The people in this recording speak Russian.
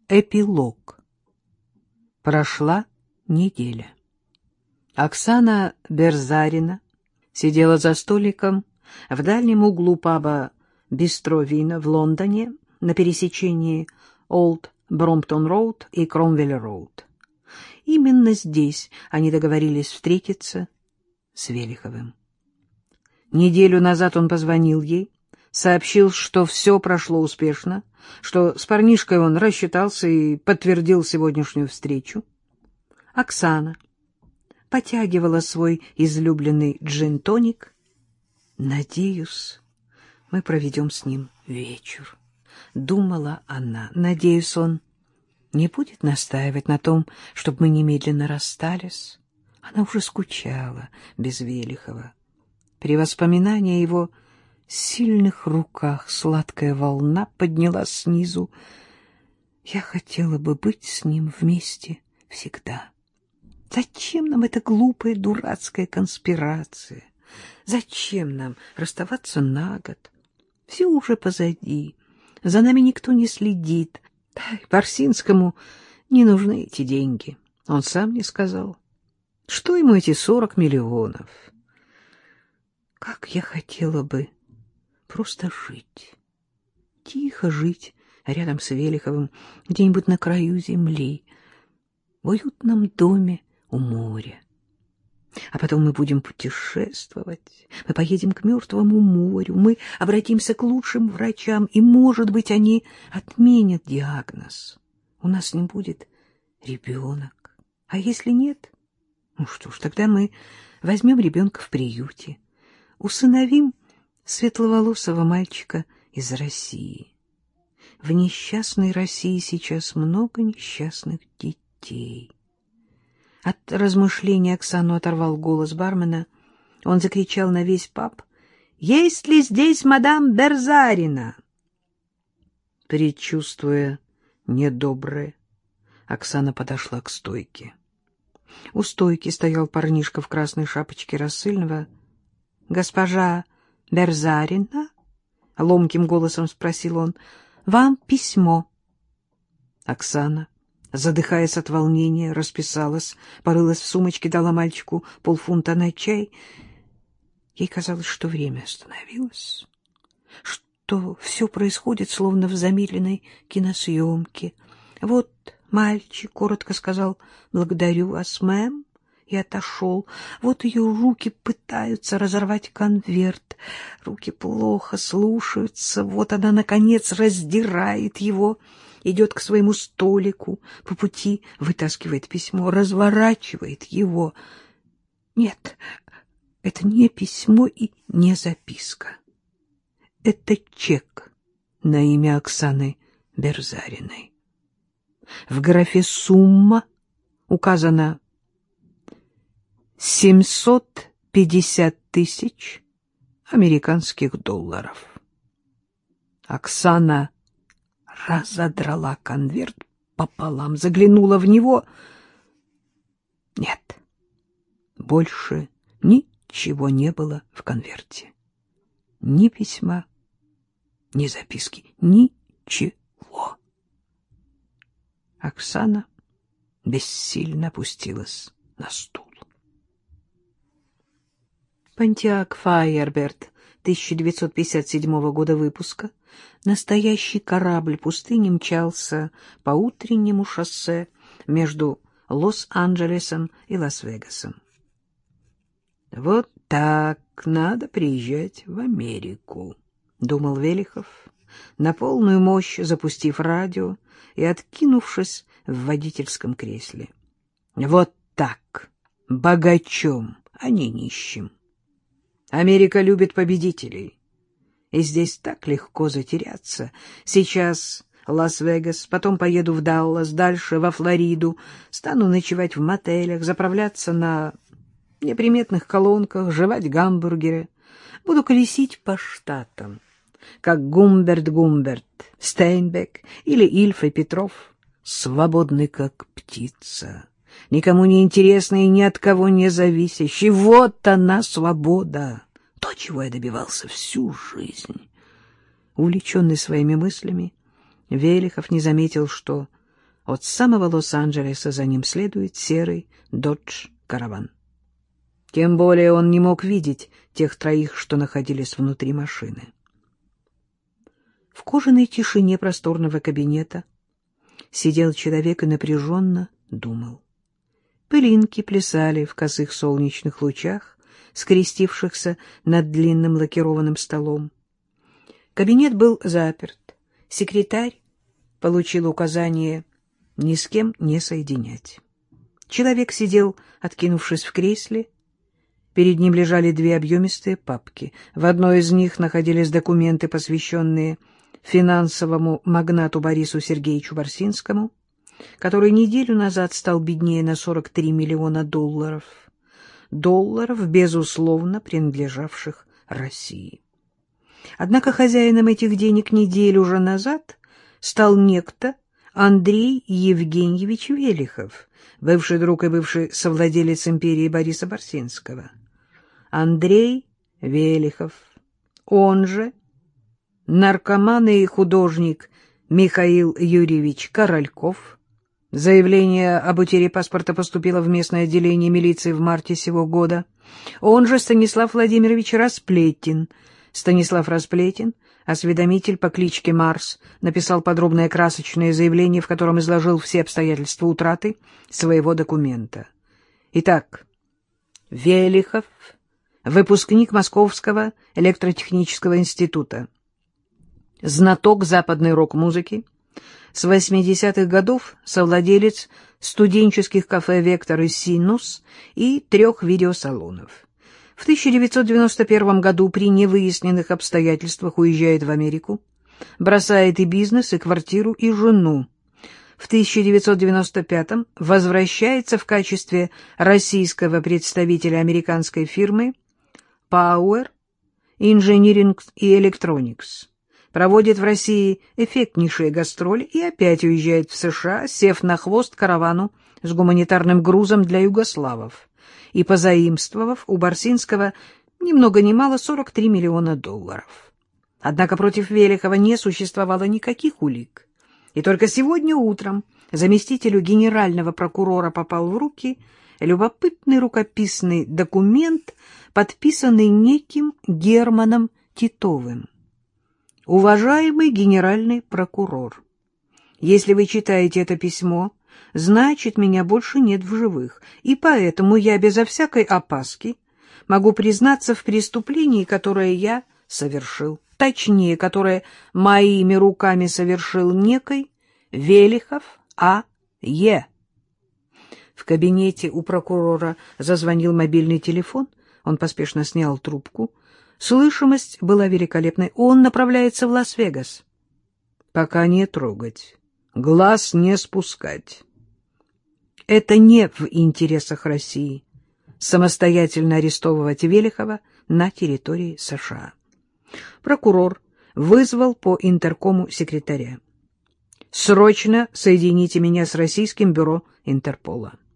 Эпилог. Прошла неделя. Оксана Берзарина сидела за столиком в дальнем углу паба «Бистро Вина» в Лондоне на пересечении Олд Бромптон-роуд и Кромвель-роуд. Именно здесь они договорились встретиться с Велиховым. Неделю назад он позвонил ей, сообщил, что все прошло успешно, что с парнишкой он рассчитался и подтвердил сегодняшнюю встречу. Оксана потягивала свой излюбленный джин-тоник. «Надеюсь, мы проведем с ним вечер», — думала она. «Надеюсь, он не будет настаивать на том, чтобы мы немедленно расстались». Она уже скучала без Велихова. При воспоминании о его сильных руках сладкая волна поднялась снизу. «Я хотела бы быть с ним вместе всегда. Зачем нам эта глупая, дурацкая конспирация? Зачем нам расставаться на год? Все уже позади, за нами никто не следит. Барсинскому не нужны эти деньги. Он сам не сказал. Что ему эти 40 миллионов? Как я хотела бы просто жить, тихо жить рядом с Велиховым, где-нибудь на краю земли, в уютном доме у моря. А потом мы будем путешествовать, мы поедем к Мертвому морю, мы обратимся к лучшим врачам, и, может быть, они отменят диагноз. У нас не будет ребенок. А если нет, ну что ж, тогда мы возьмем ребенка в приюте, усыновим светловолосого мальчика из России. В несчастной России сейчас много несчастных детей. От размышлений Оксану оторвал голос бармена. Он закричал на весь паб: «Есть ли здесь мадам Берзарина?» Предчувствуя недоброе, Оксана подошла к стойке. У стойки стоял парнишка в красной шапочке рассыльного. «Госпожа Берзарина?» — ломким голосом спросил он. «Вам письмо». Оксана, задыхаясь от волнения, расписалась, порылась в сумочке, дала мальчику полфунта на чай. Ей казалось, что время остановилось, что все происходит словно в замедленной киносъемке. Вот мальчик коротко сказал «Благодарю вас, мэм», и отошел. Вот ее руки пытаются разорвать конверт. Руки плохо слушаются. Вот она, наконец, раздирает его, идет к своему столику, по пути вытаскивает письмо, разворачивает его. Нет, это не письмо и не записка. Это чек на имя Оксаны Берзариной. В графе «Сумма» указано 750 тысяч американских долларов. Оксана разодрала конверт пополам, заглянула в него. Нет, больше ничего не было в конверте. Ни письма, ни записки, ничего. Оксана бессильно опустилась на стул. Понтиак Файерберт 1957 года выпуска, настоящий корабль пустыни, мчался по утреннему шоссе между Лос-Анджелесом и Лас-Вегасом. «Вот так надо приезжать в Америку», — думал Велихов, на полную мощь запустив радио и откинувшись в водительском кресле. «Вот так, богачом, а не нищим. Америка любит победителей, и здесь так легко затеряться. Сейчас Лас-Вегас, потом поеду в Даллас, дальше во Флориду, стану ночевать в мотелях, заправляться на неприметных колонках, жевать гамбургеры, буду колесить по штатам, как Гумберт, Стейнбек или Ильф и Петров, свободный как птица, никому не интересный и ни от кого не зависящий. Вот она, свобода, то, чего я добивался всю жизнь». Увлеченный своими мыслями, Велихов не заметил, что От самого Лос-Анджелеса за ним следует серый «Додж-караван». Тем более он не мог видеть тех троих, что находились внутри машины. В кожаной тишине просторного кабинета сидел человек и напряженно думал. Пылинки плясали в косых солнечных лучах, скрестившихся над длинным лакированным столом. Кабинет был заперт. Секретарь получил указание ни с кем не соединять. Человек сидел, откинувшись в кресле. Перед ним лежали две объемистые папки. В одной из них находились документы, посвященные финансовому магнату Борису Сергеевичу Барсинскому, который неделю назад стал беднее на 43 миллиона долларов. Долларов, безусловно, принадлежавших России. Однако хозяином этих денег неделю уже назад стал некто Андрей Евгеньевич Велихов, бывший друг и бывший совладелец империи Бориса Барсинского. Андрей Велихов, он же наркоман и художник Михаил Юрьевич Корольков. Заявление об утере паспорта поступило в местное отделение милиции в марте сего года. Он же Станислав Владимирович Расплетин. Станислав Расплетин, осведомитель по кличке Марс, написал подробное красочное заявление, в котором изложил все обстоятельства утраты своего документа. Итак, Велихов, выпускник Московского электротехнического института, знаток западной рок-музыки, с 80-х годов совладелец студенческих кафе «Вектор» и «Синус» и 3 видеосалонов. В 1991 году при невыясненных обстоятельствах уезжает в Америку, бросает и бизнес, и квартиру, и жену. В 1995 возвращается в качестве российского представителя американской фирмы Power Engineering и Electronics. Проводит в России эффектнейшие гастроли и опять уезжает в США, сев на хвост каравану с гуманитарным грузом для югославов и позаимствовав у Барсинского ни много ни мало 43 миллиона долларов. Однако против Велихова не существовало никаких улик. И только сегодня утром заместителю генерального прокурора попал в руки любопытный рукописный документ, подписанный неким Германом Титовым. Уважаемый генеральный прокурор, если вы читаете это письмо, значит, меня больше нет в живых, и поэтому я безо всякой опаски могу признаться в преступлении, которое я совершил, точнее, которое моими руками совершил некий Велихов А.Е. В кабинете у прокурора зазвонил мобильный телефон, он поспешно снял трубку. Слышимость была великолепной. Он направляется в Лас-Вегас. Пока не трогать, глаз не спускать. Это не в интересах России самостоятельно арестовывать Велихова на территории США. Прокурор вызвал по интеркому секретаря. «Срочно соедините меня с российским бюро Интерпола».